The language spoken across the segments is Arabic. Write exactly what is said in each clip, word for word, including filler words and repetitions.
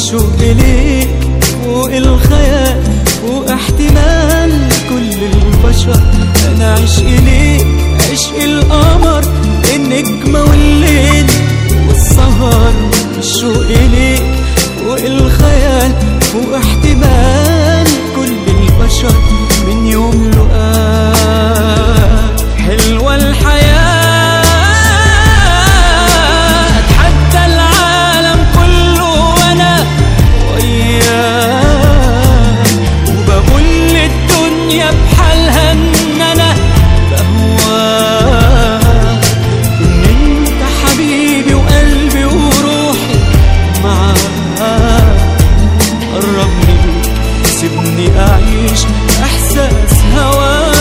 والشوق إليك فوق الخيال واحتمال كل البشر. أنا عشق ليك عشق القمر النجمة والليل والسهر، والشوق إليك فوق الخيال واحتمال كل البشر من يوم لقاك. حلوة الحياة أتحدى العالم كله وأنا وياك، وبقول للدنيا بحالها إن أنا بهواك، إن أنت حبيبي وقلبي وروحي معاك. قربني سيبني أعيش إحساس هواك.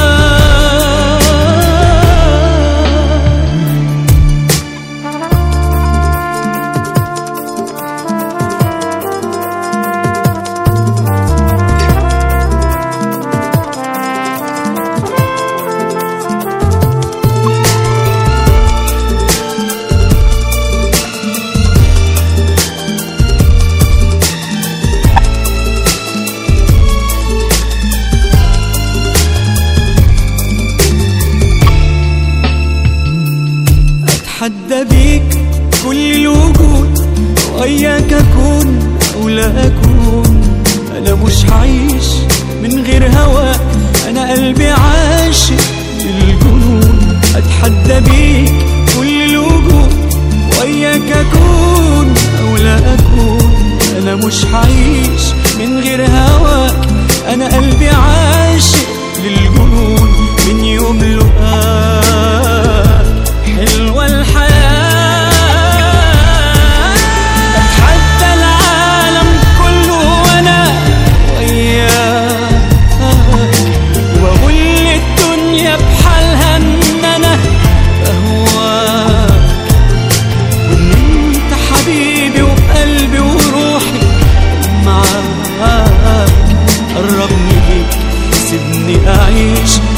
أتحدى بيك كل الوجود، وإياك أكون أو لا أكون. أنا مش هعيش من غير هواك، أنا قلبي عاشق للجنون. أتحدى بيك كل الوجود، وإياك أكون أو لا أكون. أنا مش هعيش من غير هواك، أنا قلبي عاشق للجنون من يوم لقاك. حلوة الحياة أتحدى العالم كله وأنا وياك، وأقول للدنيا بحالها إن أنا بهواك، وإن أنت حبيبي وقلبي وروحي معاك. قربني ليك سيبني أعيش